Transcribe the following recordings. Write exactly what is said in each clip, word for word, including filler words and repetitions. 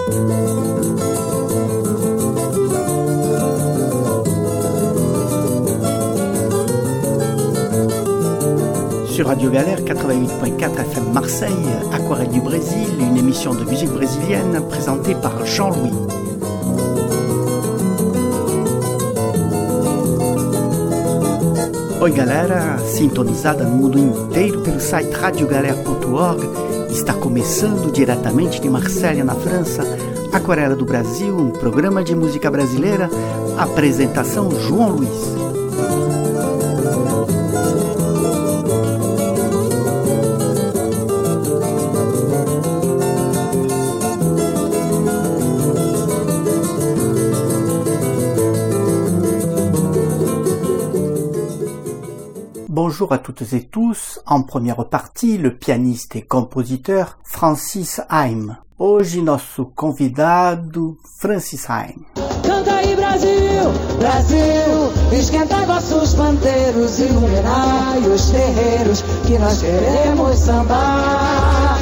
Sur Radio Galère quatre-vingt-huit point quatre F M Marseille, Aquarelle du Brésil, une émission de musique brésilienne présentée par Jean-Louis. Oi galera, sintonizada no mundo inteiro pelo site radio galera ponto org, está começando diretamente de Marselha, na França, Aquarela do Brasil, um programa de música brasileira, apresentação João Luiz. Bonjour à toutes et tous. En première partie, le pianiste e compositeur Francis Haim. Hoje nosso convidado, Francis Haim. Canta aí Brasil, Brasil, esquenta vossos pandeiros, iluminai os terreiros, que nós queremos sambar.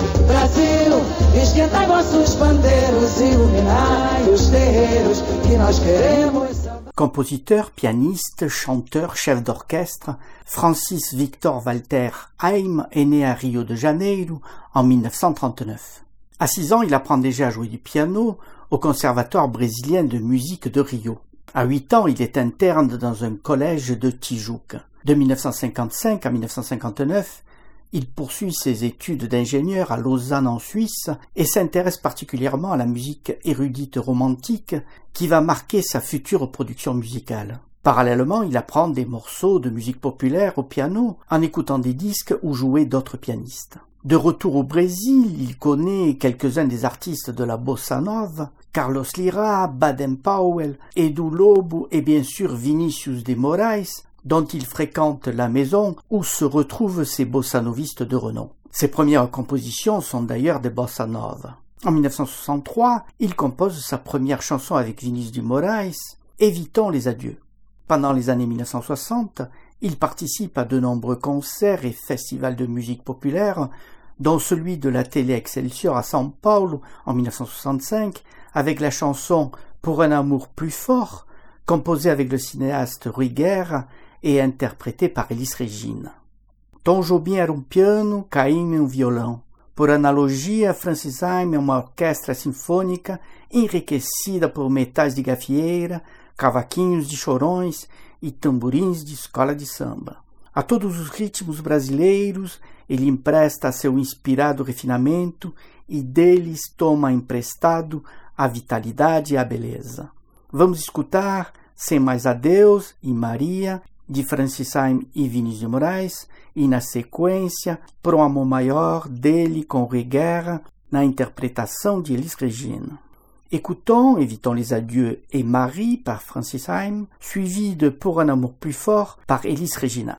Brasil, esquenta vossos pandeiros, iluminai os terreiros, que nós queremos sambar. Compositeur, pianiste, chanteur, chef d'orchestre, Francis Victor Walter Haim est né à Rio de Janeiro en dix-neuf cent trente-neuf. À six ans, il apprend déjà à jouer du piano au Conservatoire brésilien de musique de Rio. À huit ans, il est interne dans un collège de Tijuca. De dix-neuf cent cinquante-cinq à dix-neuf cent cinquante-neuf, il poursuit ses études d'ingénieur à Lausanne en Suisse et s'intéresse particulièrement à la musique érudite romantique qui va marquer sa future production musicale. Parallèlement, il apprend des morceaux de musique populaire au piano en écoutant des disques où jouaient d'autres pianistes. De retour au Brésil, il connaît quelques-uns des artistes de la bossa nova, Carlos Lyra, Baden Powell, Edu Lobo et bien sûr Vinicius de Moraes, dont il fréquente la maison où se retrouvent ces bossanovistes de renom. Ses premières compositions sont d'ailleurs des bossa nova. En dix-neuf cent soixante-trois, il compose sa première chanson avec Vinicius de Moraes, Évitons les adieux. Pendant les années dix-neuf cent soixante, il participe à de nombreux concerts et festivals de musique populaire, dont celui de la télé Excelsior à São Paulo en dix-neuf cent soixante-cinq, avec la chanson Pour un amour plus fort, composée avec le cinéaste Rui Guerra et interprétée par Elis Regina. Tom Jobim era um piano, Caymmi um violão. Por analogia, Francis Haim é uma orquestra sinfônica enriquecida por metais de gafieira, cavaquinhos de chorões e tamborins de escola de samba. A todos os ritmos brasileiros, ele empresta seu inspirado refinamento e deles toma emprestado a vitalidade e a beleza. Vamos escutar Sem Mais Adeus e Maria, de Francis Haim e Vinicius de Moraes, e na sequência, Por um Amor Maior, dele com Rui Guerra, na interprétation de Elis Regina. Écoutons Évitons les adieux et Marie par Francis Haim, suivi de Pour un amour plus fort par Elis Regina.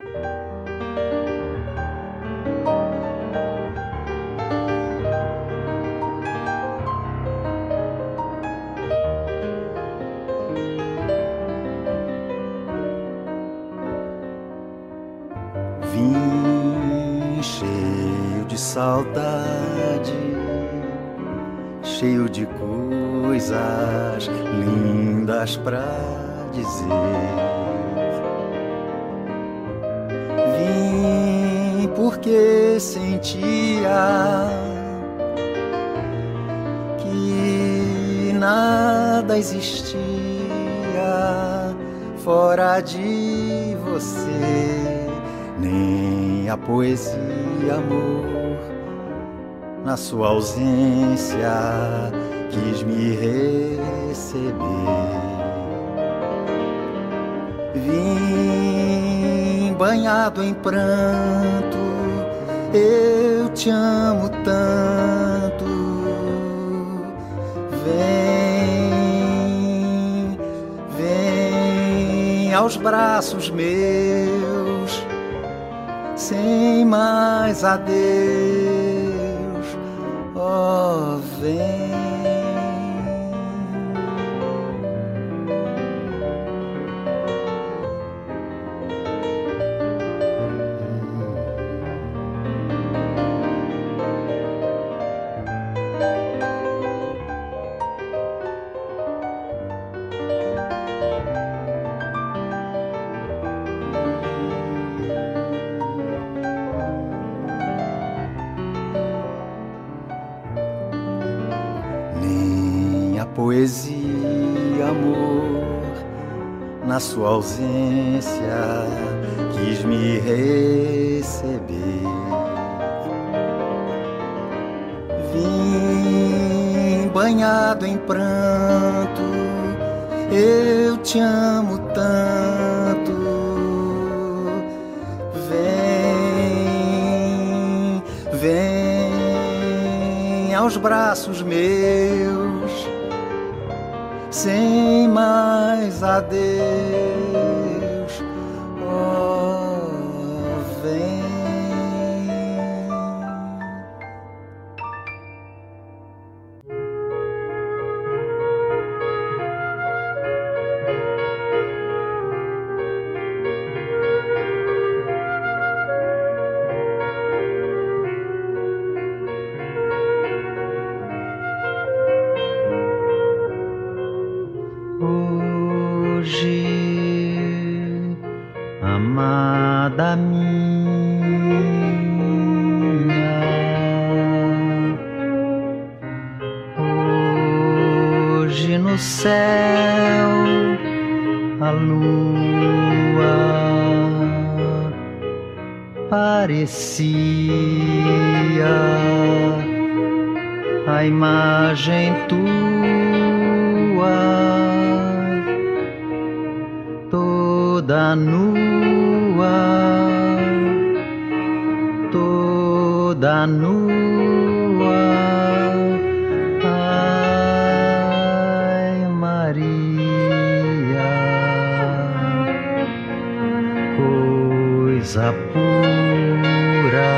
Vim cheio de saudade, cheio de coisas lindas pra dizer. Vim porque sentia que nada existia fora de você, nem a poesia, amor, na sua ausência quis me receber. Vim banhado em pranto, eu te amo tanto. Vem, vem aos braços meus, sem mais adeus, oh vem. poesia, amor, na sua ausência quis me receber. Vim banhado em pranto, eu te amo tanto. Vem, vem aos braços meus, sem mais adeus. Oh, vem. Amada minha, hoje no céu a lua parecia a imagem tua, toda nua, toda nua. Ai, Maria, coisa pura,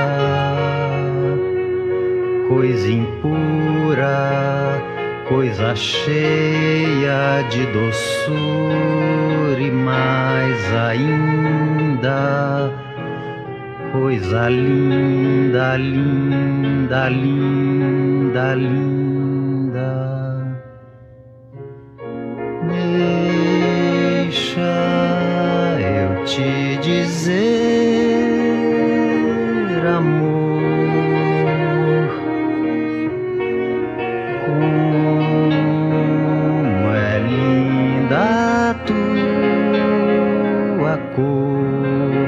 coisa impura, coisa cheia de doçura e mais ainda, coisa linda, linda, linda, linda. Deixa eu te dizer, amor, a tua cor,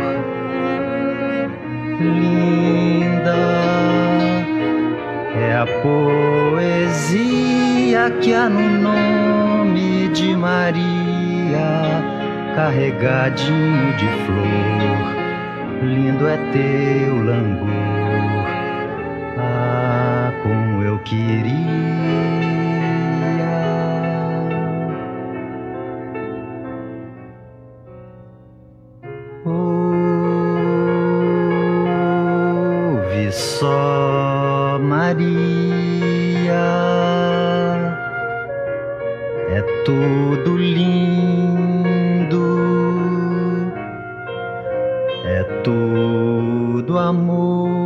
linda é a poesia que há no nome de Maria, carregadinho de flor. Lindo é teu langor, ah, como eu queria. Ouve só, Maria, é tudo lindo, é tudo amor.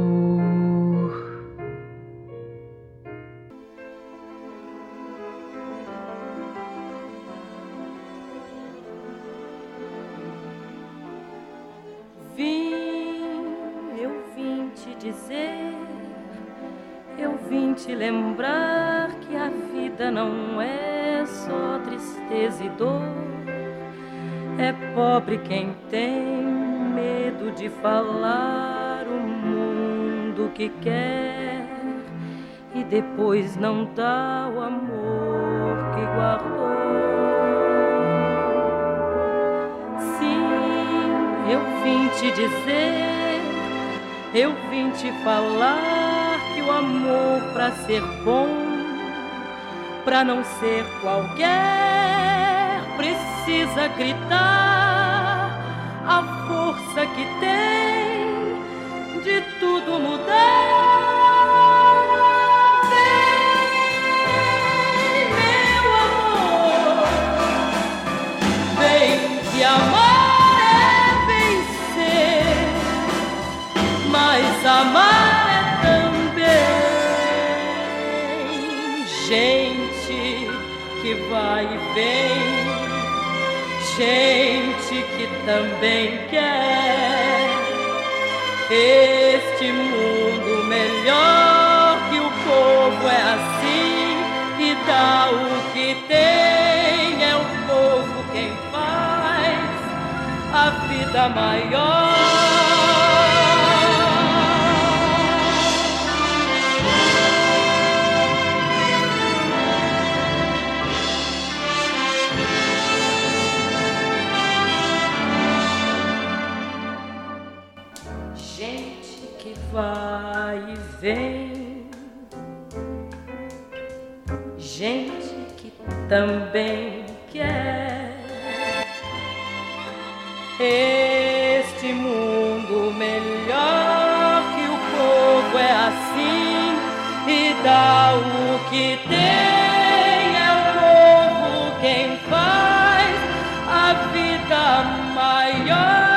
Eu vim te lembrar que a vida não é só tristeza e dor. É pobre quem tem medo de falar o mundo que quer e depois não dá o amor que guardou. Sim, eu vim te dizer, eu vim te falar que o amor, pra ser bom, pra não ser qualquer, precisa gritar a força que tem de tudo mudar. Vem, meu amor, vem que amar é vencer, mas amar gente que vai e vem, gente que também quer este mundo melhor, que o povo é assim e dá o vida maior. Gente que vai e vem, gente que também quer este mundo melhor, que o povo é assim e dá o que tem. É o povo quem faz a vida maior.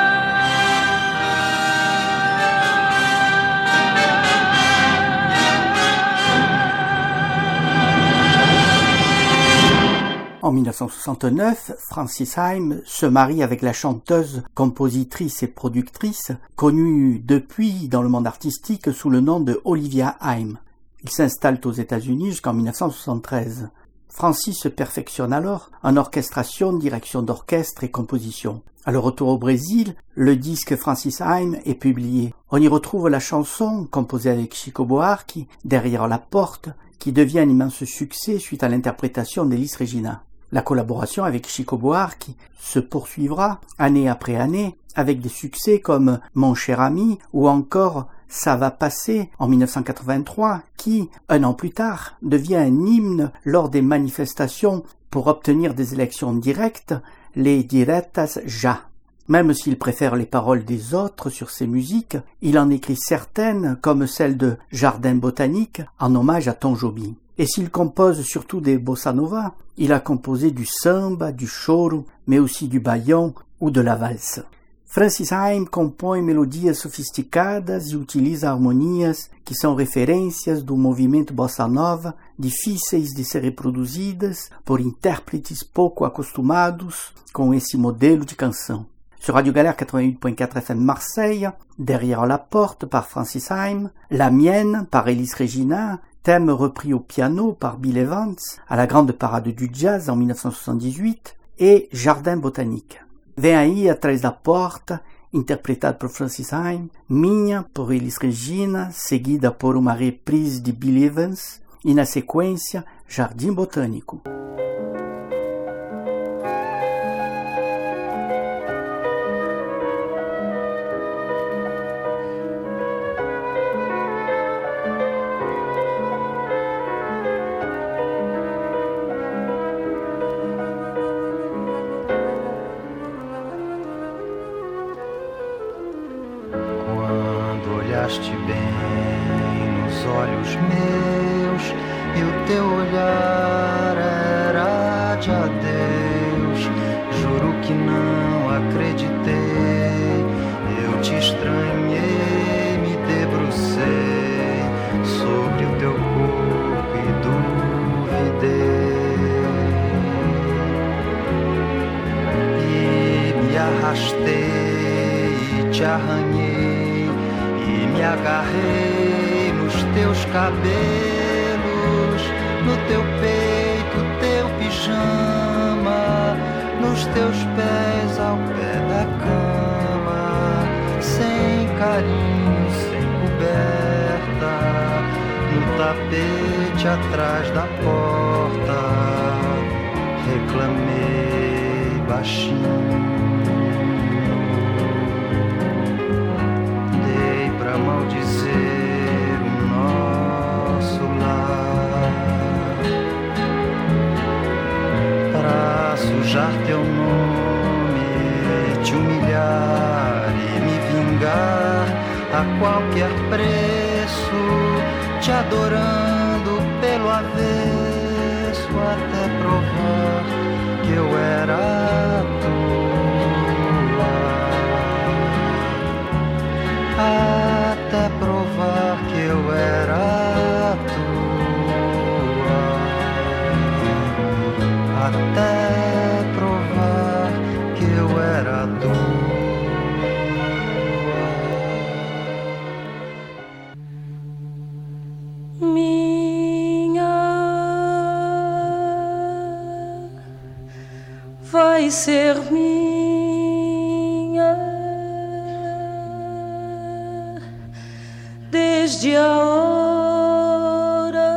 En mille neuf cent soixante-neuf, Francis Haim se marie avec la chanteuse, compositrice et productrice, connue depuis dans le monde artistique sous le nom de Olivia Haim. Ils s'installent aux États-Unis jusqu'en mille neuf cent soixante-treize. Francis se perfectionne alors en orchestration, direction d'orchestre et composition. À leur retour au Brésil, le disque Francis Haim est publié. On y retrouve la chanson, composée avec Chico Buarque, Derrière la porte, qui devient un immense succès suite à l'interprétation d'Elis Regina. La collaboration avec Chico Buarque se poursuivra année après année avec des succès comme Mon cher ami ou encore Ça va passer en mille neuf cent quatre-vingt-trois qui, un an plus tard, devient un hymne lors des manifestations pour obtenir des élections directes, les diretas já. Même s'il préfère les paroles des autres sur ses musiques, il en écrit certaines comme celle de Jardin botanique en hommage à Tom Jobim. Et s'il compose surtout des bossa nova, il a composé du samba, du choro, mais aussi du baião ou de la valse. Francis Haim compõe melodias sofisticadas e utiliza harmonias que são referências do movimento bossa nova, difíceis de ser reproduzidas por intérpretes pouco acostumados com esse modelo de canção. Sur Radio Galère quatre-vingt-huit point quatre F M Marseille, Derrière la porte par Francis Haim, La mienne par Elis Regina, thème repris au piano par Bill Evans à la grande parade du jazz en mille neuf cent soixante-dix-huit, et Jardin botanique. Vem aí atrás da porta, interpretado por Francis Haim, Minha por Elis Regina, seguida por uma reprise de Bill Evans, e na sequência Jardim Botânico. Olhaste bem nos olhos meus e o teu olhar era de adeus. Juro que não acreditei, eu te estranhei, me debrucei sobre o teu corpo e duvidei. E me arrastei e te arranhei, me agarrei nos teus cabelos, no teu peito, teu pijama, nos teus pés ao pé da cama, sem carinho, sem coberta, no tapete atrás da porta, reclamei baixinho. Pra maldizer o nosso lar, pra sujar teu nome, te humilhar e me vingar a qualquer preço, te adorando pelo avesso, até provar que eu era tua. Até provar que eu era tua, até provar que eu era tua. Minha vai ser minha. desde a hora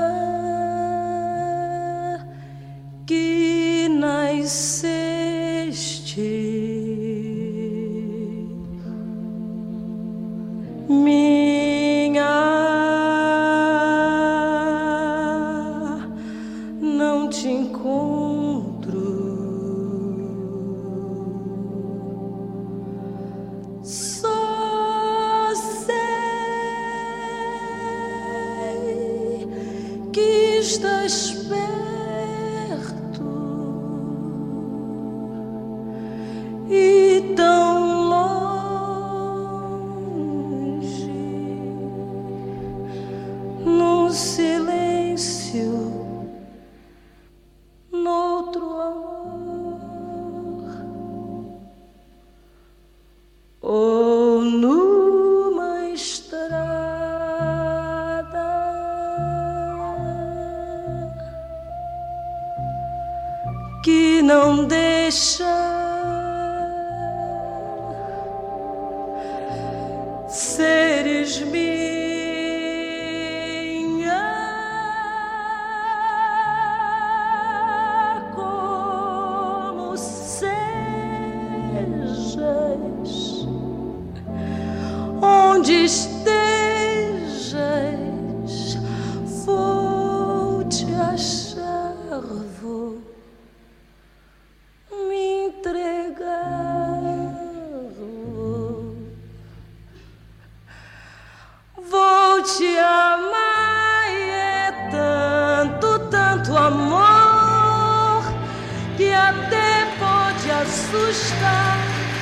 que nasceste. Minha, não te encontro, só sei que estás perto e tão longe, no silêncio, noutro amor, ou numa estrada que não deixa seres minha, como sejas, onde estejas, vou te achar, vou me entregar, vou te amar, e é tanto, tanto amor que até pode assustar.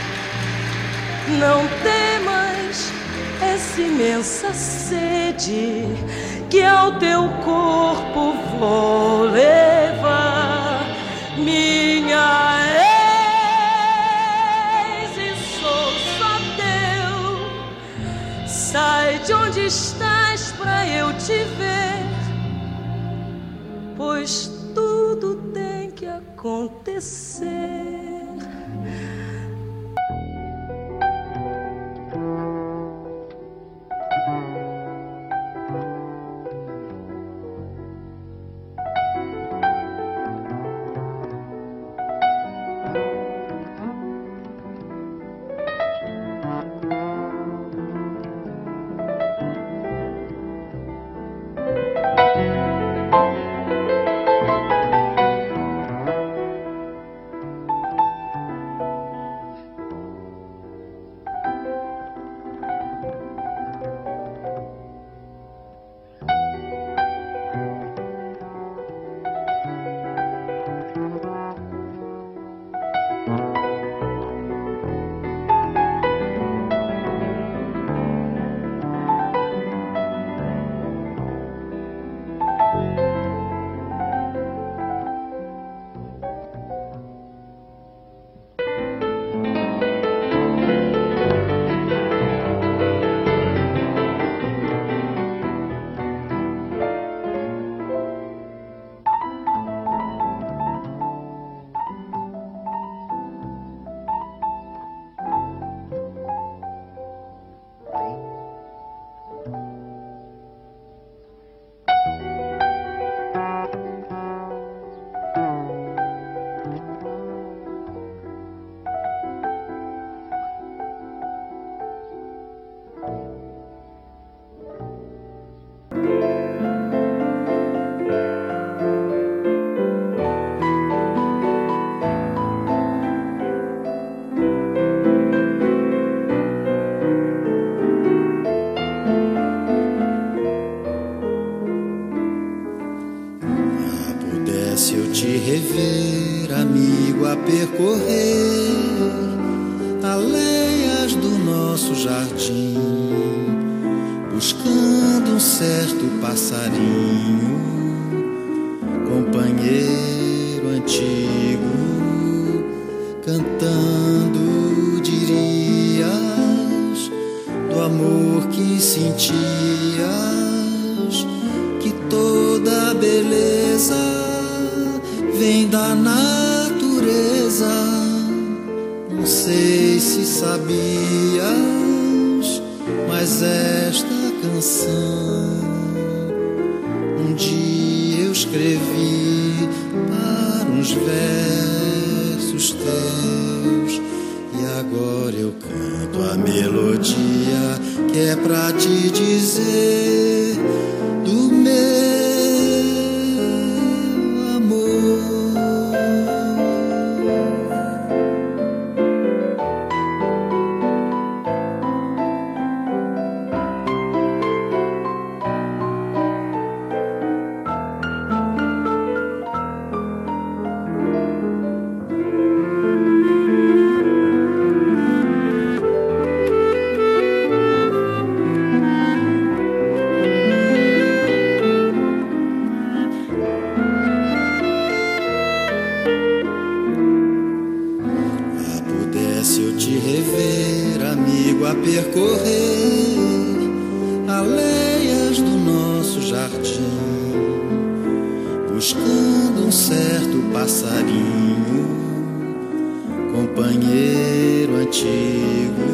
Não temas essa imensa sede que ao teu corpo vou levar. Minha ex, e sou só teu. Sai de onde estás pra eu te ver, pois tudo tem que acontecer. Rever, amigo, a percorrer aleias do nosso jardim, buscando um certo passarinho, companheiro antigo, cantando, dirias, do amor que sentias, que toda beleza vem da natureza. Não sei se sabias, mas esta canção. Um dia eu escrevi para uns versos teus e agora eu canto a melodia que é pra te dizer do meu percorrer aleias do nosso jardim, buscando um certo passarinho, companheiro antigo,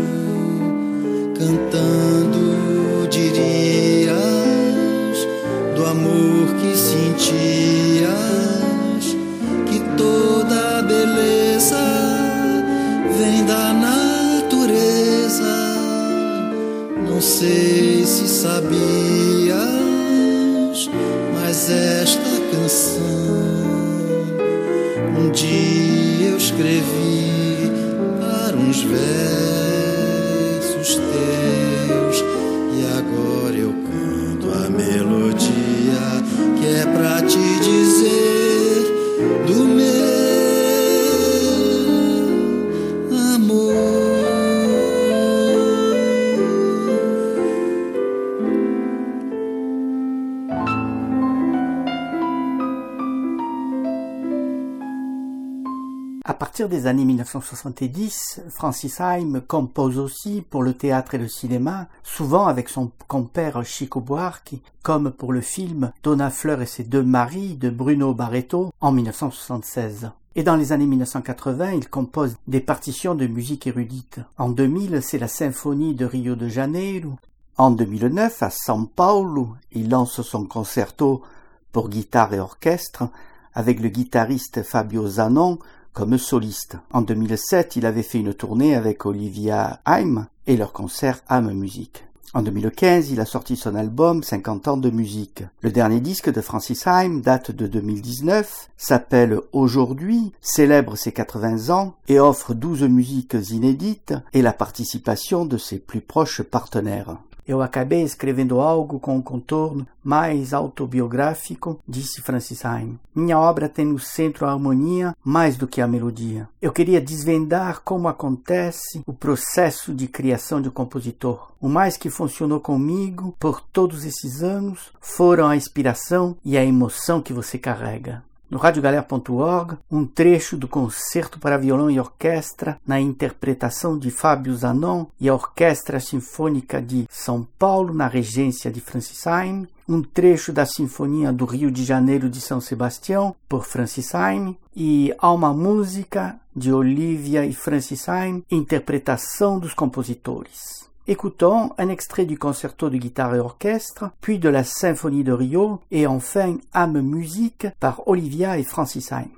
cantando dirias do amor que sentias, que toda beleza vem da natureza. Não sei se sabias, mas esta canção um dia eu escrevi para uns versos teus e agora eu canto a melodia que é pra te dizer do meu amor. À partir des années mille neuf cent soixante-dix, Francis Haim compose aussi pour le théâtre et le cinéma, souvent avec son compère Chico Buarque, comme pour le film Donna Fleur et ses deux maris de Bruno Barreto en mille neuf cent soixante-seize. Et dans les années mille neuf cent quatre-vingts, il compose des partitions de musique érudite. En deux mille, c'est la symphonie de Rio de Janeiro. En deux mille neuf, à São Paulo, il lance son concerto pour guitare et orchestre avec le guitariste Fabio Zanon comme soliste. En deux mille sept, il avait fait une tournée avec Olivia Haim et leur concert Âme Musique. En deux mille quinze, il a sorti son album cinquante ans de musique. Le dernier disque de Francis Haim date de deux mille dix-neuf, s'appelle Aujourd'hui, célèbre ses quatre-vingts ans et offre douze musiques inédites et la participation de ses plus proches partenaires. Eu acabei escrevendo algo com um contorno mais autobiográfico, disse Francis Haim. Minha obra tem no centro a harmonia mais do que a melodia. Eu queria desvendar como acontece o processo de criação de um compositor. O mais que funcionou comigo por todos esses anos foram a inspiração e a emoção que você carrega. No radiogalera ponto org, um trecho do concerto para violão e orquestra na interpretação de Fábio Zanon e a Orquestra Sinfônica de São Paulo na regência de Francis Haim, um trecho da Sinfonia do Rio de Janeiro de São Sebastião por Francis Haim e Alma Música de Olivia e Francis Haim, interpretação dos compositores. Écoutons un extrait du concerto de guitare et orchestre, puis de la Symphonie de Rio, et enfin Âme Musique par Olivia et Francis Haim.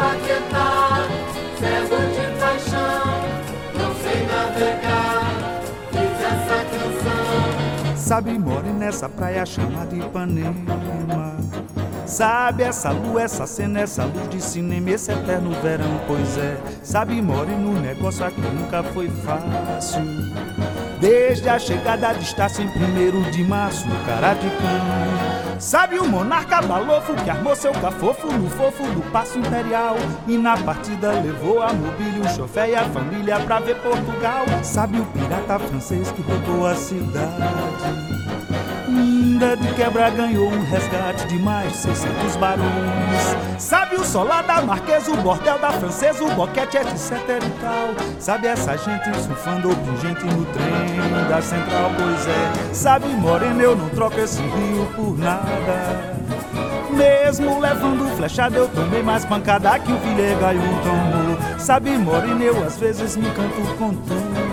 Paquetá, cego de paixão, não sei navegar, fiz essa canção. Sabe, more nessa praia chamada Ipanema. Sabe, essa lua, essa cena, essa luz de cinema, esse eterno verão, pois é. Sabe, more no negócio aqui nunca foi fácil. Desde a chegada de Estácio em primeiro de março, no Caradicão. Sabe o monarca balofo que armou seu cafofo no fofo do Paço Imperial. E na partida levou a mobília, o chofé e a família pra ver Portugal. Sabe o pirata francês que roubou a cidade. Ainda de quebra ganhou um resgate de mais de seiscentos barões. Sabe o solar da Marquesa, o bordel da Francesa, o boquete, etc e tal. Sabe essa gente surfando ou pingente no trem da Central, pois é. Sabe, morena, eu não troco esse rio por nada. Mesmo levando flechada eu tomei mais pancada que o Villegaion tomou. Sabe, morena, eu às vezes me canto com tudo.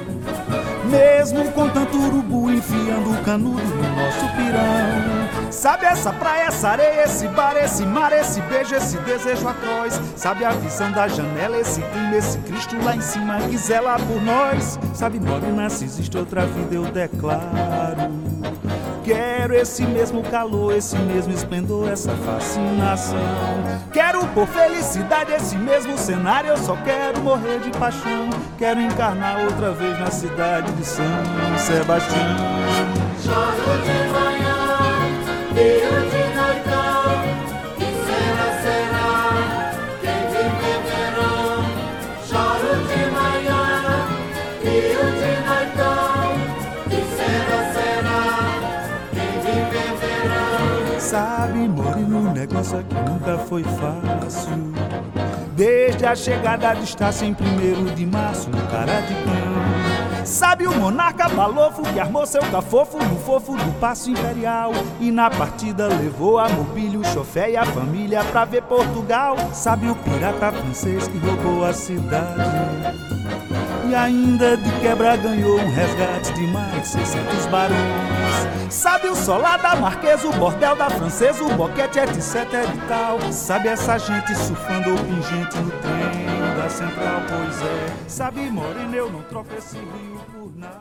Mesmo com tanto urubu enfiando o canudo no nosso pirão. Sabe essa praia, essa areia, esse bar, esse mar, esse beijo, esse desejo atroz. Sabe a visão da janela, esse clima, esse Cristo lá em cima que zela por nós. Sabe, morena, se existe outra vida eu declaro. Quero esse mesmo calor, esse mesmo esplendor, essa fascinação. Quero por felicidade esse mesmo cenário, eu só quero morrer de paixão. Quero encarnar outra vez na cidade de São Sebastião. Choro de manhã, rio de noitão, que será, será, quem vive verão. Choro de manhã, rio de noitão, que será, será, quem vive verão. Sabe, moreno, o negócio aqui nunca foi fácil. Desde a chegada de Estácio em primeiro de março, no Caradicão. Sabe o monarca balofo que armou seu cafofo no fofo do Paço Imperial. E na partida levou a mobília, o chofé e a família pra ver Portugal. Sabe o pirata francês que roubou a cidade. E ainda de quebra ganhou um resgate de mais de seiscentos barões. Sabe o solar da Marquesa, o bordel da Francesa, o boquete, etc e tal. Sabe essa gente surfando ou pingente no trem da Central, pois é. Sabe, morena, eu não troco esse rio por nada.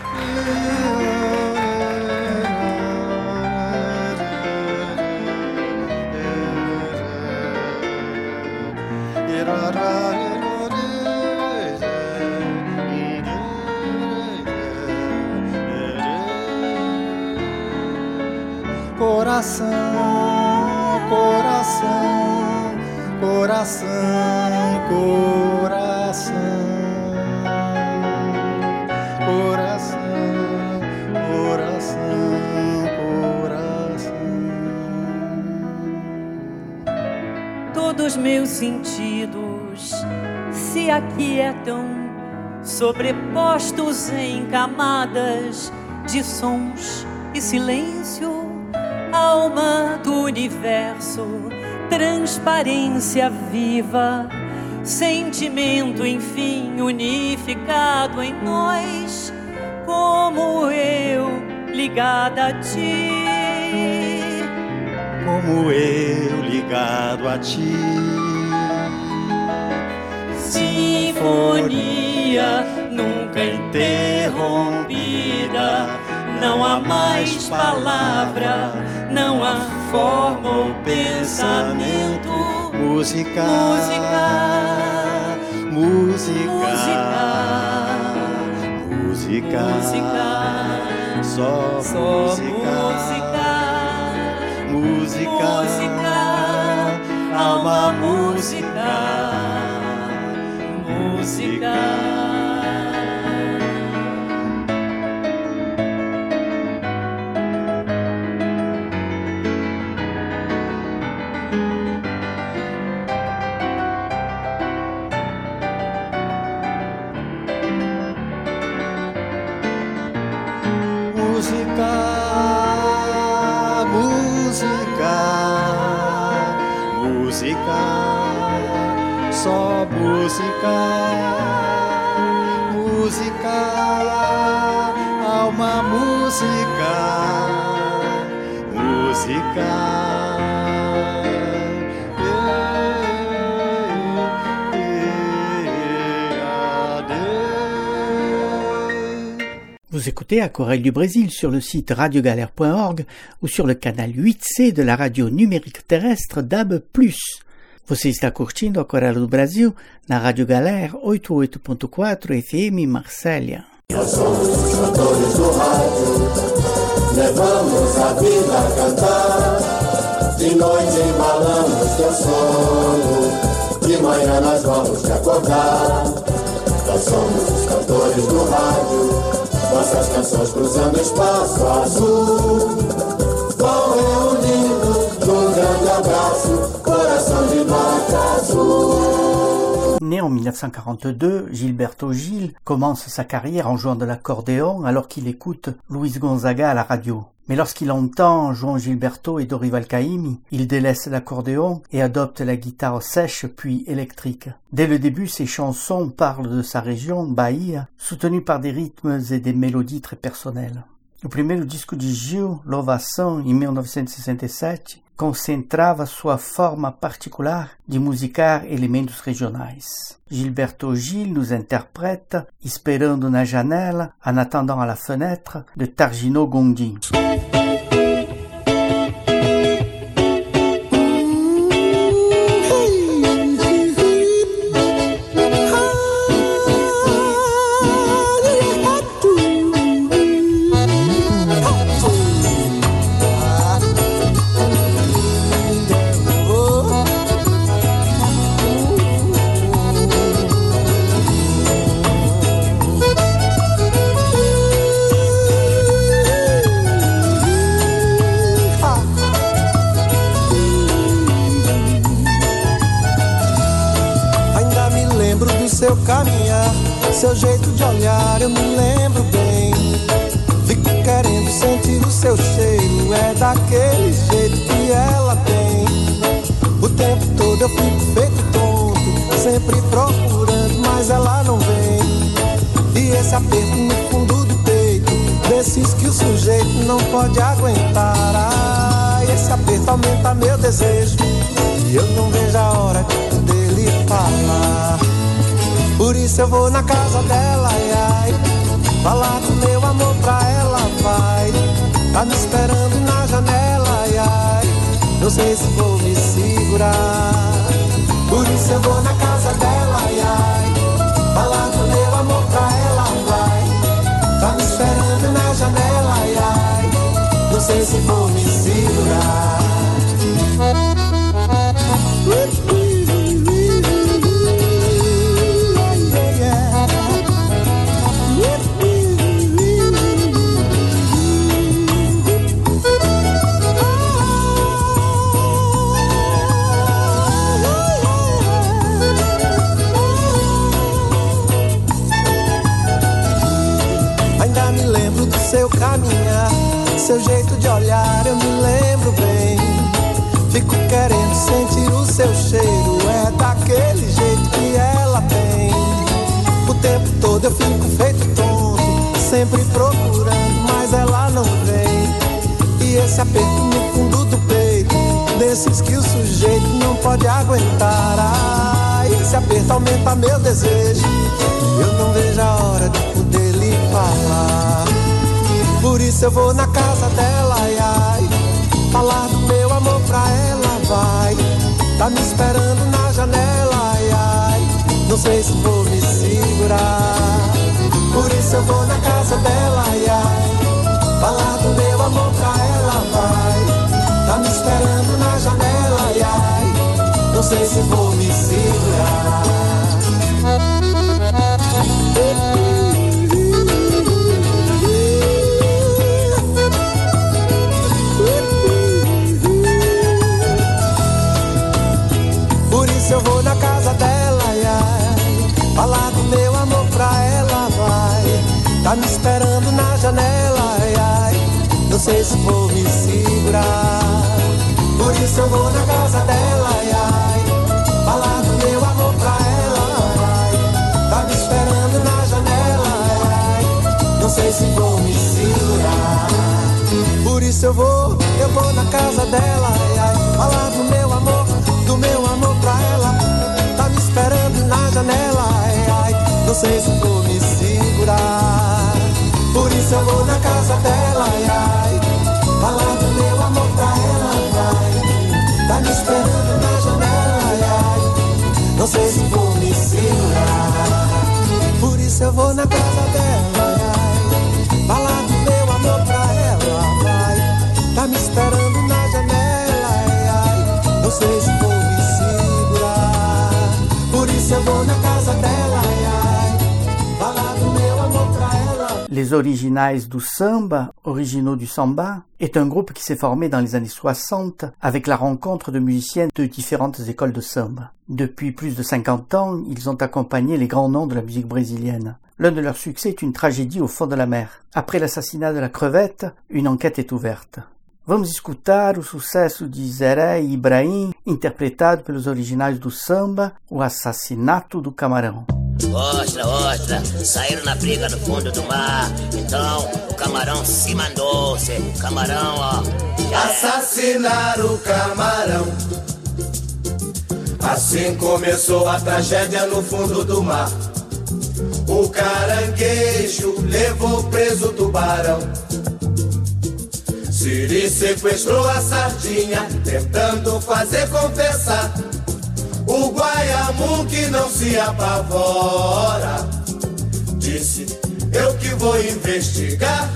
Coração, coração, coração, coração, coração, coração, coração. Todos meus sentidos se aquietam, sobrepostos em camadas de sons e silêncio. Alma do universo, transparência viva, sentimento, enfim, unificado em nós, como eu ligada a ti. Como eu ligado a ti. Sinfonia nunca interrompida. Não há mais palavra, não há forma ou pensamento. Música, música, música, música, música, só, só música, música, música, música, alma música, música. Só música, música, alma música, música. Yeah. Vous écoutez Aquarelle du Brésil sur le site radio galère point org ou sur le canal huit C de la radio numérique terrestre D A B plus. Você está curtindo Aquarela do Brasil na Rádio Galera oitenta e oito ponto quatro F M Marsella. Nós somos os cantores do rádio, levamos a vida a cantar. De noite embalamos teu sono, de manhã nós vamos te acordar. Nós somos os cantores do rádio, nossas canções cruzando espaço azul. Vão reunindo num grande abraço, coração de norte azul. Né en mille neuf cent quarante-deux, Gilberto Gil commence sa carrière en jouant de l'accordéon alors qu'il écoute Luis Gonzaga à la radio. Mais lorsqu'il entend João Gilberto et Dorival Caymmi, il délaisse l'accordéon et adopte la guitare sèche puis électrique. Dès le début, ses chansons parlent de sa région, Bahia, soutenues par des rythmes et des mélodies très personnelles. O primeiro disco de Gil, Louvação, em mil novecentos e sessenta e sete, concentrava sua forma particular de musicar elementos regionais. Gilberto Gil nous interprète Esperando na Janela, En attendant à la fenêtre, de Targino Gondim. Seu caminhar, seu jeito de olhar, eu me lembro bem. Fico querendo sentir o seu cheiro, é daquele jeito que ela tem. O tempo todo eu fico feito tonto, sempre procurando, mas ela não vem. E esse aperto no fundo do peito, desses que o sujeito não pode aguentar. Ah, esse aperto aumenta meu desejo, e eu não vejo a hora de poder lhe falar. Por isso eu vou na casa dela, ai, ai, falar do meu amor pra ela, vai. Tá me esperando na janela, ai, ai, não sei se vou me segurar. Por isso eu vou na casa dela, ai, ai, falar do meu amor pra ela, vai. Tá me esperando na janela, ai, ai, não sei se vou me segurar. Seu caminhar, seu jeito de olhar, eu me lembro bem. Fico querendo sentir o seu cheiro, é daquele jeito que ela tem. O tempo todo eu fico feito tonto, sempre procurando, mas ela não vem. E esse aperto no fundo do peito, desses que o sujeito não pode aguentar. Ah, esse aperto aumenta meu desejo, e eu não vejo a hora de poder lhe falar. Por isso eu vou na casa dela, ai, ai, falar do meu amor pra ela, vai. Tá me esperando na janela, ai, ai, não sei se vou me segurar. Por isso eu vou na casa dela, ai, ai, falar do meu amor pra ela, vai. Tá me esperando na janela, ai, ai, não sei se vou me segurar. Eu vou na casa dela, ai, ai, falar do meu amor pra ela, vai. Tá me esperando na janela, ai, ai, não sei se vou me segurar. Por isso eu vou na casa dela, ai, ai, falar do meu amor pra ela, vai. Tá me esperando na janela, ai, ai, não sei se vou me segurar. Por isso eu vou, eu vou na casa dela, ai, ai, falar do meu amor, do meu amor pra ela. Tá me esperando na janela, ai, ai, não sei se vou me segurar. Por isso eu vou na casa dela, ai, ai. Falar do meu amor pra ela. Les Originais do Samba, originaux du samba, est un groupe qui s'est formé dans les années soixante avec la rencontre de musiciens de différentes écoles de samba. Depuis plus de cinquante ans, ils ont accompagné les grands noms de la musique brésilienne. L'un de leurs succès est une tragédie au fond de la mer. Après l'assassinat de la crevette, une enquête est ouverte. Vamos escutar o sucesso de Zeré e Ibrahim, interpretado pelos Originais do Samba, O Assassinato do Camarão. Ostra, ostra, saíram na briga no fundo do mar. Então o camarão se mandou, cê, camarão, ó. Assassinar o camarão. Assim começou a tragédia no fundo do mar. O caranguejo levou preso o tubarão. Siri sequestrou a sardinha, tentando fazer confessar. O Guaiamu que não se apavora disse, eu que vou investigar.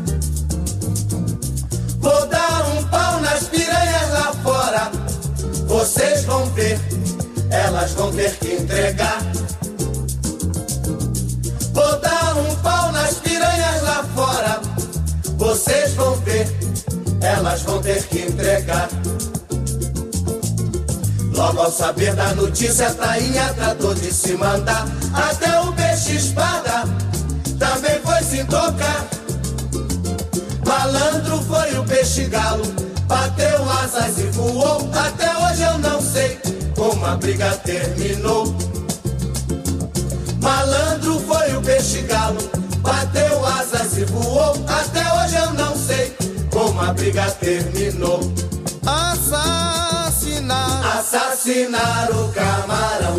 Vou dar um pau nas piranhas lá fora. Vocês vão ver, elas vão ter que entregar. Vou dar um pau nas piranhas lá fora. Vocês vão ver, elas vão ter que entregar. Logo ao saber da notícia, a tainha tratou de se mandar. Até o peixe-espada também foi se tocar. Malandro foi o peixe-galo, bateu asas e voou. Até hoje eu não sei como a briga terminou. Malandro foi o peixe-galo, bateu asas e voou. Até hoje eu não sei como a briga terminou. Assassinar, assassinar o camarão.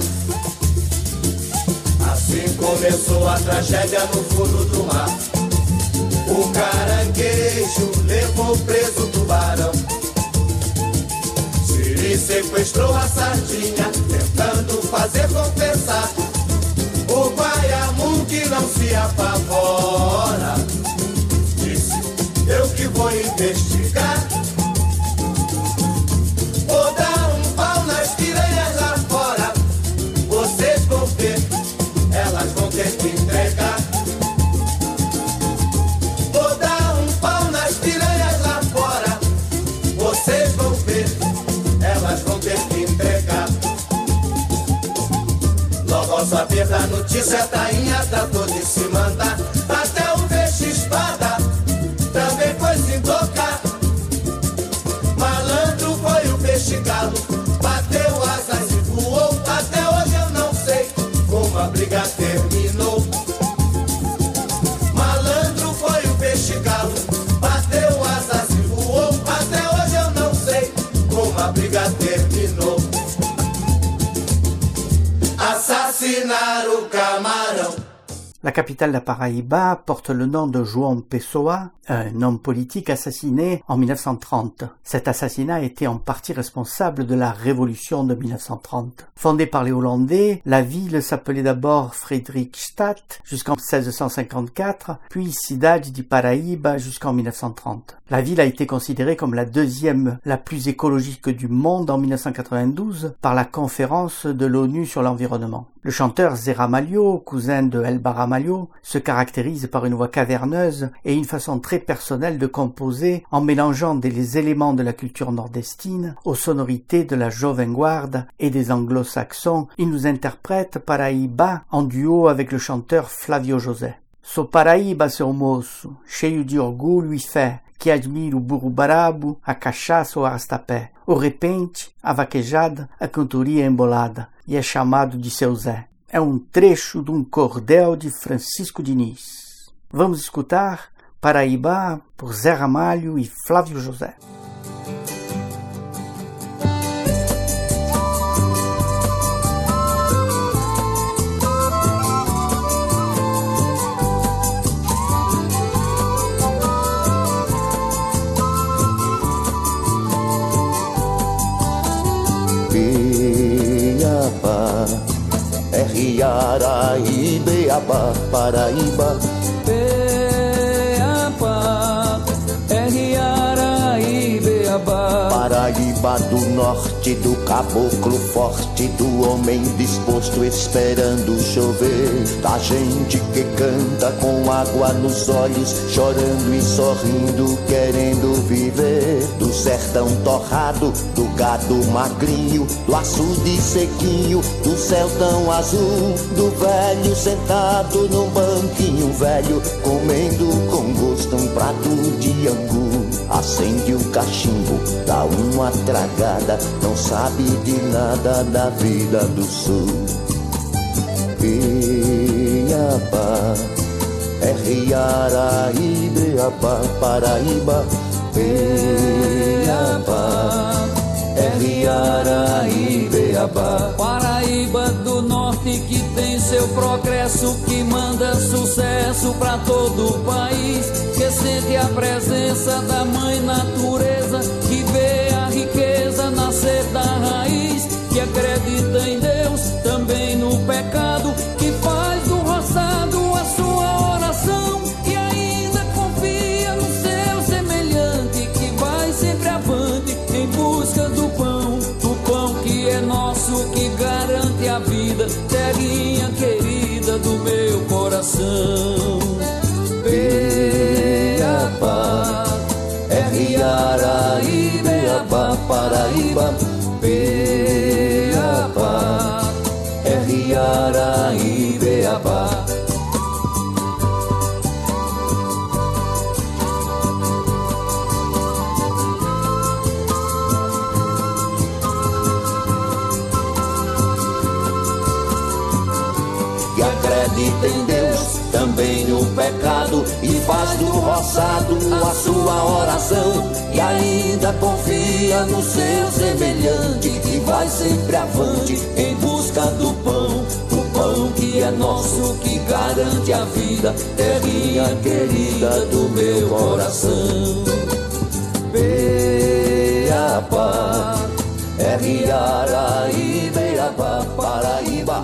Assim começou a tragédia no fundo do mar. O caranguejo levou preso o tubarão. Siri sequestrou a sardinha, tentando fazer confessar. O Guaiamu que não se apavora disse, eu que vou investigar. Vou dar um pau nas piranhas lá fora. Vocês vão ver, elas vão ter que entregar. Vou dar um pau nas piranhas lá fora. Vocês vão ver, elas vão ter que entregar. Logo ao saber da notícia, a tainha tratou de se mandar. Até o peixe-espada também foi se tocar. Malandro foi o peixe-galo, bateu asas e voou. Até hoje eu não sei como a briga terminou. Malandro foi o peixe-galo, bateu asas e voou. Até hoje eu não sei como a briga terminou. Assassinar o camarão. La capitale de la Paraíba porte le nom de João Pessoa, un homme politique assassiné en mille neuf cent trente. Cet assassinat était en partie responsable de la révolution de mille neuf cent trente. Fondée par les Hollandais, la ville s'appelait d'abord Frederiksstad jusqu'en seize cent cinquante-quatre, puis Cidade de Paraíba jusqu'en mille neuf cent trente. La ville a été considérée comme la deuxième la plus écologique du monde en mille neuf cent quatre-vingt-douze par la conférence de l'ONU sur l'environnement. Le chanteur Zé Ramalho, cousin de Elba Ramalho, se caractérise par une voix caverneuse et une façon très personnelle de composer en mélangeant des éléments de la culture nordestine aux sonorités de la Jovem Guarda et des anglo-saxons. Il nous interprète Paraíba en duo avec le chanteur Flávio José. Sou Paraíba, seu moço, cheio de orgulho e fé, que admira o burro brabo, a cachaça ou arrastapé, o repente, a vaquejada, a cantoria embolada, e é chamado de seu Zé. É um trecho de um cordel de Francisco Diniz. Vamos escutar Paraíba por Zé Ramalho e Flávio José. Beabá, é Riara e Beabá, Paraíba. Beabá, é Riara e Beabá, Paraíba do Norte sorte do caboclo forte, do homem disposto esperando chover, da gente que canta com água nos olhos, chorando e sorrindo, querendo viver, do sertão torrado, do gado magrinho, do açude sequinho, do céu tão azul, do velho sentado num banquinho velho, comendo com gosto um prato de angu. Acende o cachimbo, dá uma tragada, não sabe de nada da vida do sul. Iabá, é Riaraí, Beabá, Paraíba. Iabá, é Riaraí, Beabá. Paraíba do norte que tem seu progresso, que manda sucesso pra todo o país, que sente a presença da mãe natureza, que vê a riqueza nascer da raiz, que acredita em Deus, também no pecado, que faz do roçado a sua oração e ainda confia no seu semelhante, que vai sempre avante em busca do pão, o pão que é nosso, que garante a vida, terrinha querida do meu coração. Beabá, é Riaraí, Beabá, Paraíba. Beabá, é Riaraí, Beabá. Que acredita em Deus, também no pecado, e faz do roçado a sua oração, e ainda confia no seu semelhante, que vai sempre avante em busca do pão, o pão que é nosso, que garante a vida, terrinha querida do meu coração. Beabá, é Riaraí, Beabá, Paraíba.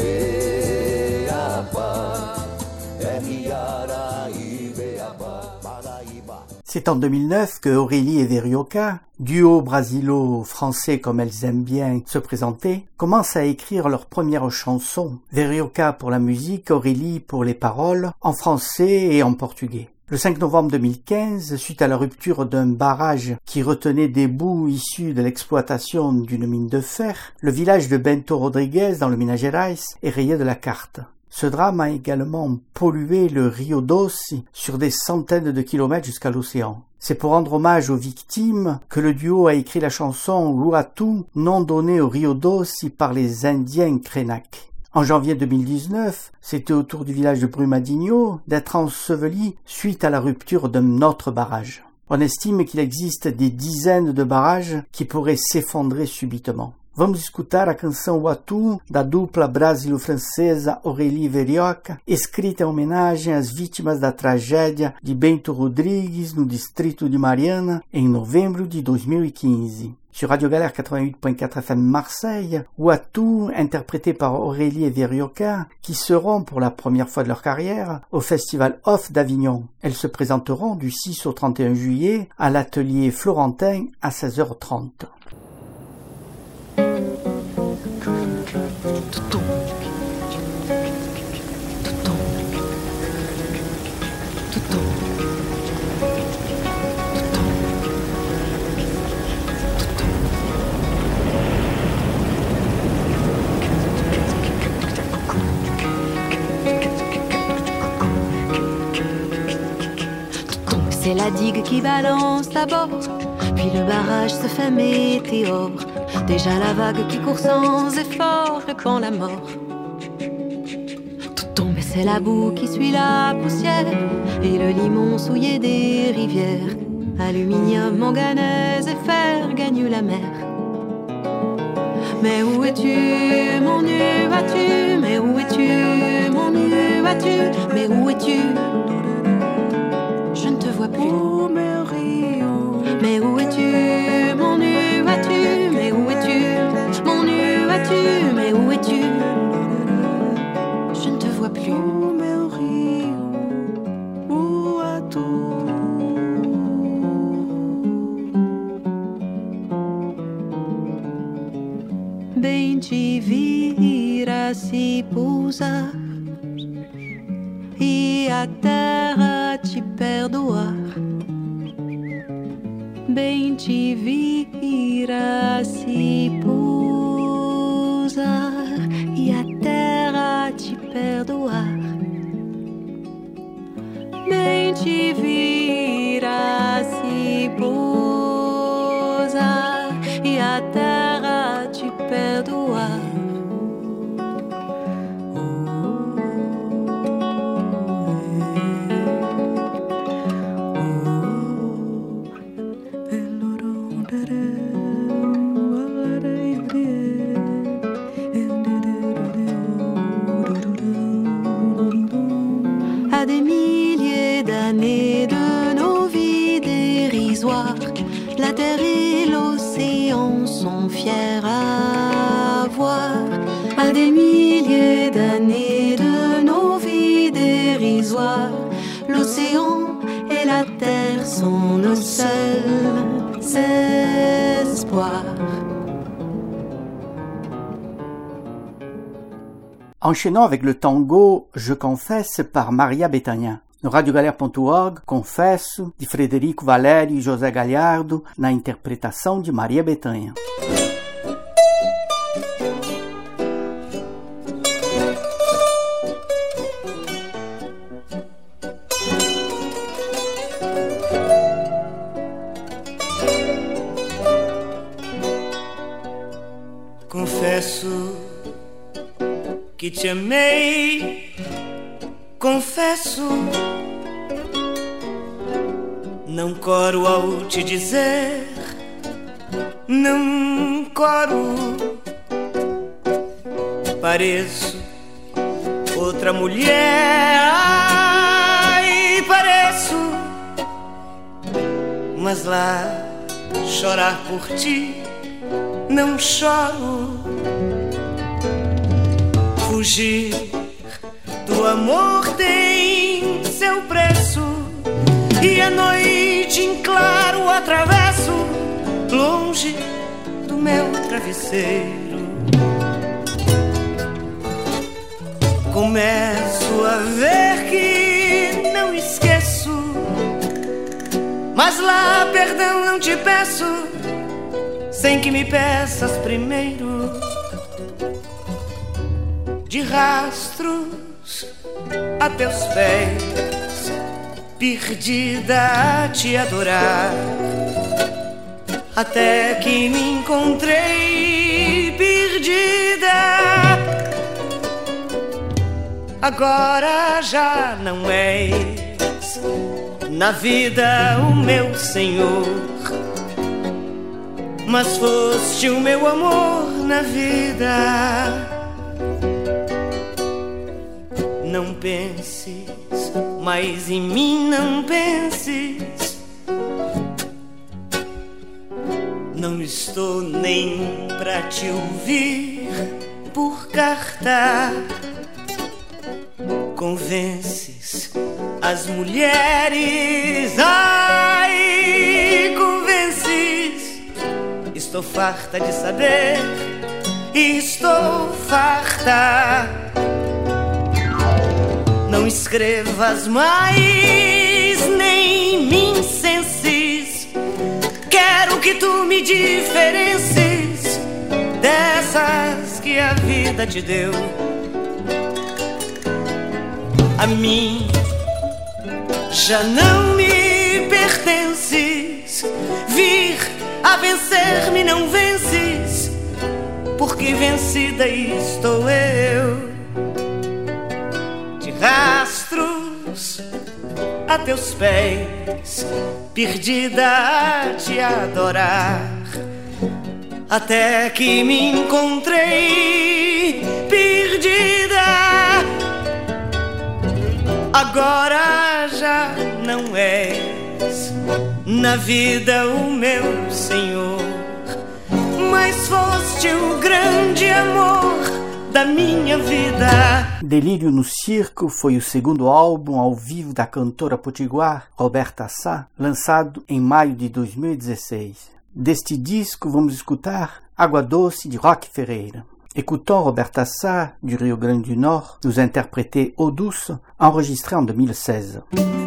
C'est en deux mille neuf que Aurélie et Verioka, duo brasilo-français comme elles aiment bien se présenter, commencent à écrire leurs premières chansons. Verioka pour la musique, Aurélie pour les paroles, en français et en portugais. Le cinq novembre deux mille quinze, suite à la rupture d'un barrage qui retenait des boues issues de l'exploitation d'une mine de fer, le village de Bento Rodrigues dans le Minas Gerais est rayé de la carte. Ce drame a également pollué le Rio Doce sur des centaines de kilomètres jusqu'à l'océan. C'est pour rendre hommage aux victimes que le duo a écrit la chanson Luatu, nom donné au Rio Doce par les Indiens Krenak. En janvier deux mille dix-neuf, c'était au tour du village de Brumadinho d'être enseveli suite à la rupture d'un autre barrage. On estime qu'il existe des dizaines de barrages qui pourraient s'effondrer subitement. Vamos escutar a canção Uatu, da dupla brasilo-francesa Aurélie Verioka, escrita em homenagem às vítimas da tragédia de Bento Rodrigues, no distrito de Mariana, em novembro de dois mil e quinze. Sur Radio Galère quatre-vingt-huit point quatre F M Marseille, Uatu, interprété par Aurélie et Verioka, qui seront pour la première fois de leur carrière au Festival Off d'Avignon. Elles se présenteront du six au trente et un juillet à l'atelier Florentin à seize heures trente. C'est la digue qui balance d'abord, puis le barrage se fait météore. Déjà la vague qui court sans effort répand la mort. Tout tombe et c'est la boue qui suit la poussière, et le limon souillé des rivières. Aluminium, manganèse et fer gagnent la mer. Mais où es-tu, mon nu vas-tu? Mais où es-tu, mon nu vas-tu? Mais où es-tu? Je ne te vois plus. Oh, mais où es-tu, mon nu vas-tu? Mais où es-tu, mon nu vas-tu? Mais où es-tu? Je ne te vois plus. Oh, meu Rio, où as-tu? a se pousar e a terra te perdoar. Bem te vir a se pousar e a terra te perdoar. Bem te vir a se pousar e a terra te perdoar. À des milliers d'années de nos vies dérisoires, la terre et l'océan sont fiers à voir. À des milliers d'années de nos vies dérisoires, l'océan et la terre sont nos seuls espoirs. Enchaînons avec le tango Je confesse par Maria Bethânia. No radio galera ponto org, Confesso, de Frederico Valério e José Galhardo, na interpretação de Maria Bethânia. Confesso que te amei, confesso, não coro ao te dizer, não coro, pareço outra mulher, ai, pareço, mas lá chorar por ti, não choro. Fugir do amor tem seu preço, e a noite em claro atravesso, longe do meu travesseiro. Começo a ver que não esqueço, mas lá perdão não te peço, sem que me peças primeiro. De rastros a teus pés, perdida a te adorar, até que me encontrei perdida. Agora já não és na vida o meu Senhor, mas foste o meu amor na vida. Não penses mais em mim, não penses. Não estou nem pra te ouvir por carta. Convences as mulheres, ai, convences. Estou farta de saber, estou farta. Não escrevas mais, nem me incenses. Quero que tu me diferencies dessas que a vida te deu. A mim já não me pertences. Vir a vencer-me não vences, porque vencida estou eu. Rastros a teus pés, perdida a te adorar, até que me encontrei perdida. Agora já não és na vida o meu Senhor, mas foste o grande amor da minha vida. Delírio no Circo foi o segundo álbum ao vivo da cantora potiguar Roberta Sá, lançado em maio de dois mil e dezesseis. Deste disco vamos escutar Água Doce de Roque Ferreira. Écoutons Roberta Sá, du Rio Grande du Nord, nous interpréter Eau douce, enregistrée en deux mille seize.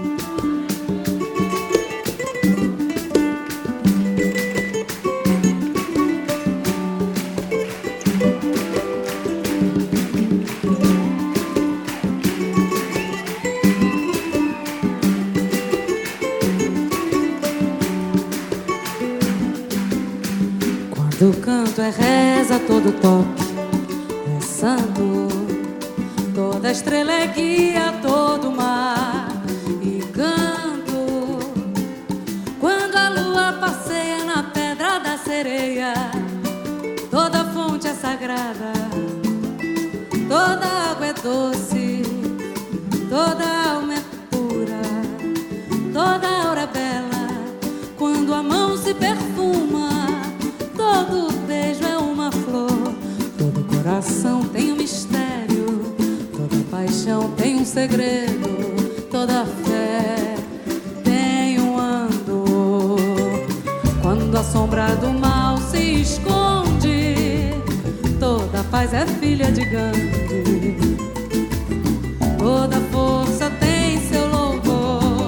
Do canto é reza, todo toque é santo, toda estrela é guia, todo mar e canto. Quando a lua passeia na pedra da sereia, toda fonte é sagrada, toda água é doce, toda alma é pura, toda aura é bela. Quando a mão se perfuma, todo beijo é uma flor, todo coração tem um mistério, toda paixão tem um segredo, toda fé tem um ando. Quando a sombra do mal se esconde, toda paz é filha de Gandhi, toda força tem seu louvor.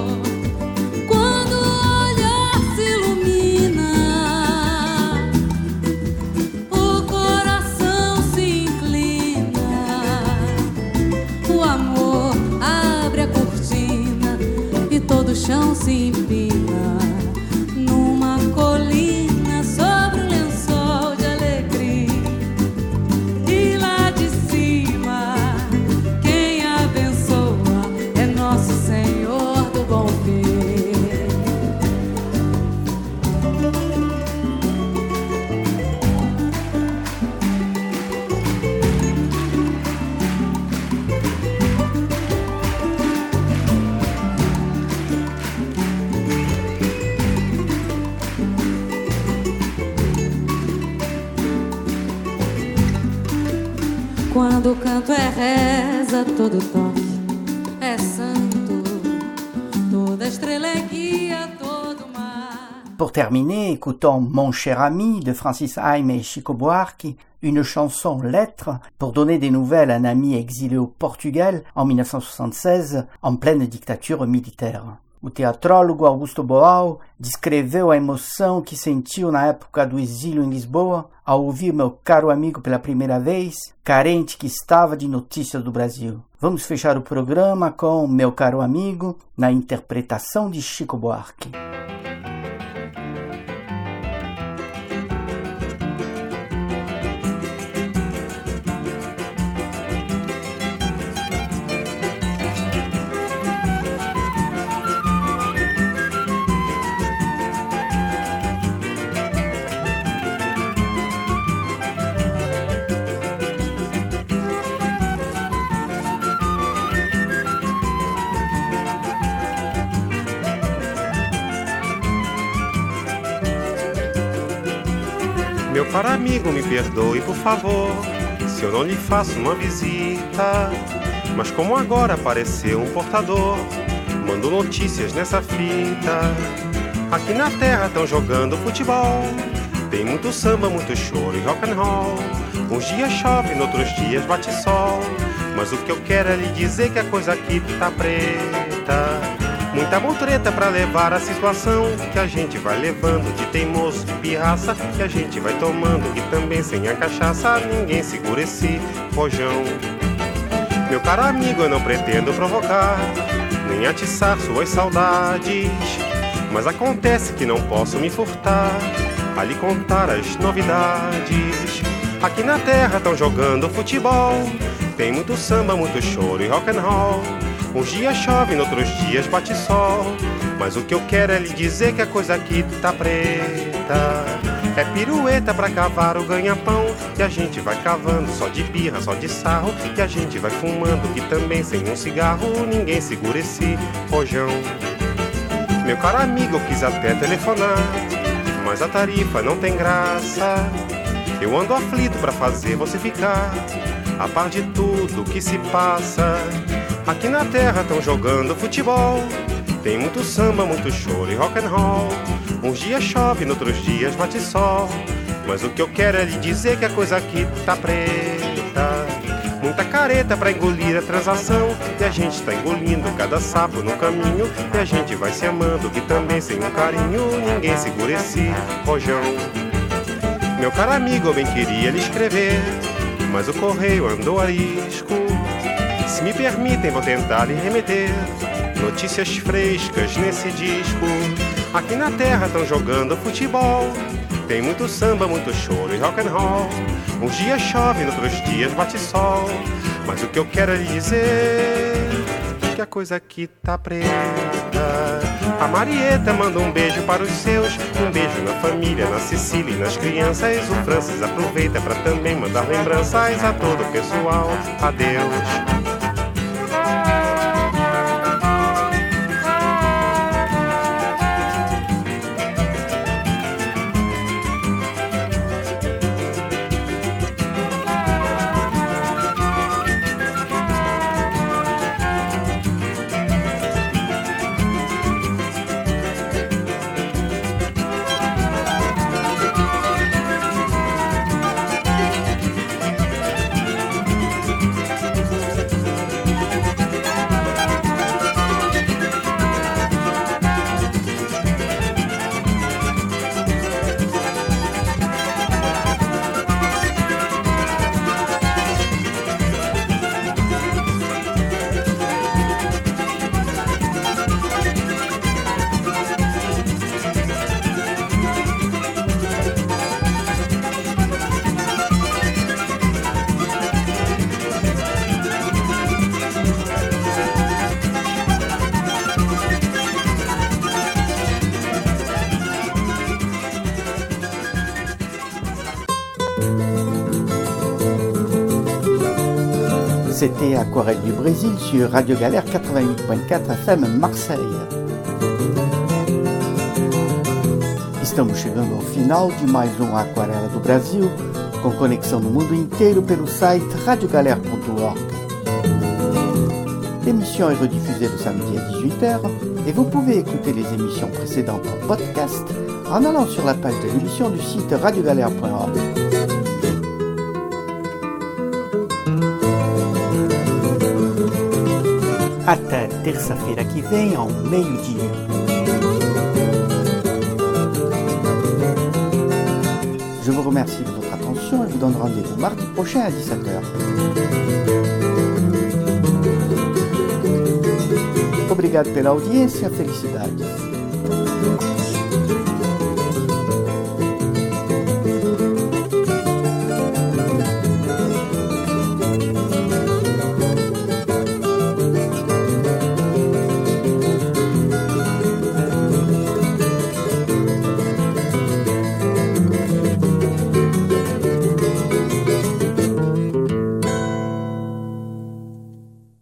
O chão se empina numa colina sobre um lençol de alegria. E lá de cima, quem abençoa é nosso Senhor do Bom Fim. Quando o canto é reza, todo toque é santo, toda estrela é guia, todo mar. Pour terminer, écoutons Mon cher ami de Francis Haim et Chico Buarque, une chanson lettre pour donner des nouvelles à un ami exilé au Portugal en mille neuf cent soixante-seize, en pleine dictature militaire. O teatrólogo Augusto Boal descreveu a emoção que sentiu na época do exílio em Lisboa ao ouvir meu caro amigo pela primeira vez, carente que estava de notícias do Brasil. Vamos fechar o programa com Meu Caro Amigo, na interpretação de Chico Buarque. Meu caro amigo, me perdoe, por favor, se eu não lhe faço uma visita. Mas como agora apareceu um portador, mando notícias nessa fita. Aqui na terra tão jogando futebol, tem muito samba, muito choro e rock and roll. Uns dias chove, noutros dias bate sol, mas o que eu quero é lhe dizer que a coisa aqui tá preta. Muita mutreta pra levar a situação, que a gente vai levando de teimoso, de pirraça, que a gente vai tomando, e também sem a cachaça ninguém segura esse rojão. Meu caro amigo, eu não pretendo provocar, nem atiçar suas saudades, mas acontece que não posso me furtar a lhe contar as novidades. Aqui na terra tão jogando futebol, tem muito samba, muito choro e rock and roll. Uns dias chove, noutros dias bate sol, mas o que eu quero é lhe dizer que a coisa aqui tá preta. É pirueta pra cavar o ganha-pão, que a gente vai cavando só de birra, só de sarro, que a gente vai fumando, que também sem um cigarro ninguém segura esse rojão. Meu caro amigo, eu quis até telefonar, mas a tarifa não tem graça. Eu ando aflito pra fazer você ficar a par de tudo que se passa. Aqui na terra tão jogando futebol, tem muito samba, muito choro e rock and roll. Uns dias chove, noutros dias bate sol, Mas o que eu quero é lhe dizer que a coisa aqui tá preta. Muita careta pra engolir a transação, e a gente tá engolindo cada sapo no caminho, e a gente vai se amando, que também sem um carinho ninguém segura esse rojão. Meu caro amigo, eu bem queria lhe escrever, mas o correio andou arisco. Se me permitem, vou tentar lhe remeter notícias frescas nesse disco. Aqui na terra tão jogando futebol, tem muito samba, muito choro e rock and roll. Uns dias chove, outros dias bate sol, mas o que eu quero é lhe dizer que a coisa aqui tá preta. A Marieta manda um beijo para os seus, um beijo na família, na Cecília e nas crianças. O Francis aproveita para também mandar lembranças a todo o pessoal. Adeus. C'était Aquarelle du Brésil sur Radio Galère quatre-vingt-huit point quatre F M Marseille. Estamos chegando ao final de mais um Aquarela do Brasil, com conexão no mundo inteiro pelo site radio galère ponto org. L'émission est rediffusée le samedi à dix-huit heures et vous pouvez écouter les émissions précédentes en podcast en allant sur la page de l'émission du site radio galère point org. Até terça-feira que vem, ao meio-dia. Je vous remercie de votre attention et vous donne rendez-vous mardi prochain à dix-sept heures. Obrigado pela audiência, felicidades.